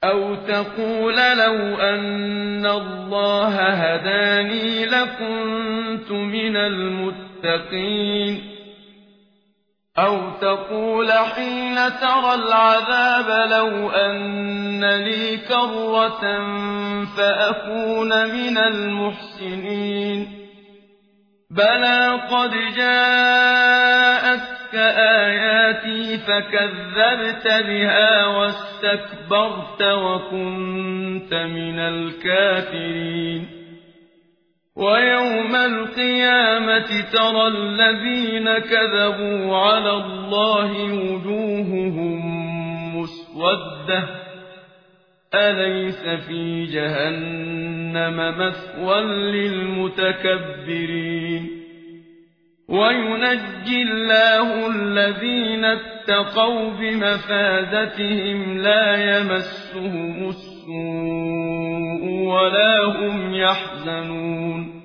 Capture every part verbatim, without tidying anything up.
أو تقول لو أن الله هداني لكنت من المتقين أو تقول حين ترى العذاب لو أن لي كرة فأكون من المحسنين بلى قد جاءتك آياتي فكذبت بها واستكبرت وكنت من الكافرين ويوم القيامة ترى الذين كذبوا على الله وجوههم مسودة أليس في جهنم مثوى للمتكبرين وينجي الله الذين اتقوا بمفازتهم لا يمسهم السوء ولا هم يحزنون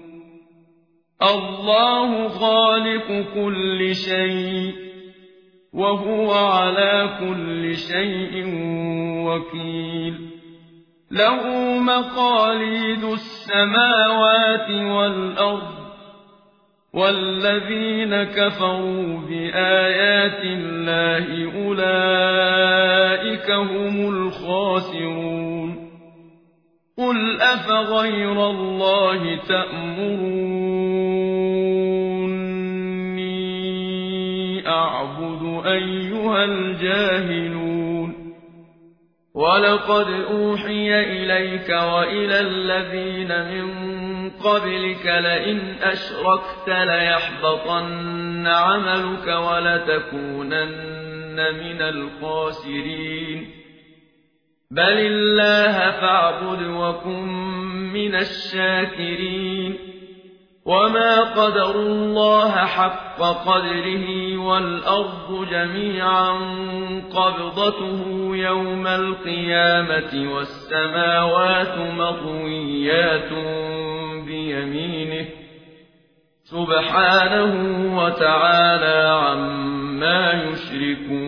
الله خالق كل شيء وهو على كل شيء وكيل له مقاليد السماوات والأرض والذين كفروا بآيات الله أولئك هم الخاسرون قل أفغير الله تأمروني أعبد أيها الجاهلون ولقد أوحي إليك وإلى الذين من قبلك لئن أشركت ليحبطن عملك ولتكونن من الخاسرين بل الله فاعبد وكن من الشاكرين وما قدروا الله حق قدره والأرض جميعا قبضته يوم القيامة والسماوات مطويات بيمينه سبحانه وتعالى عما يشركون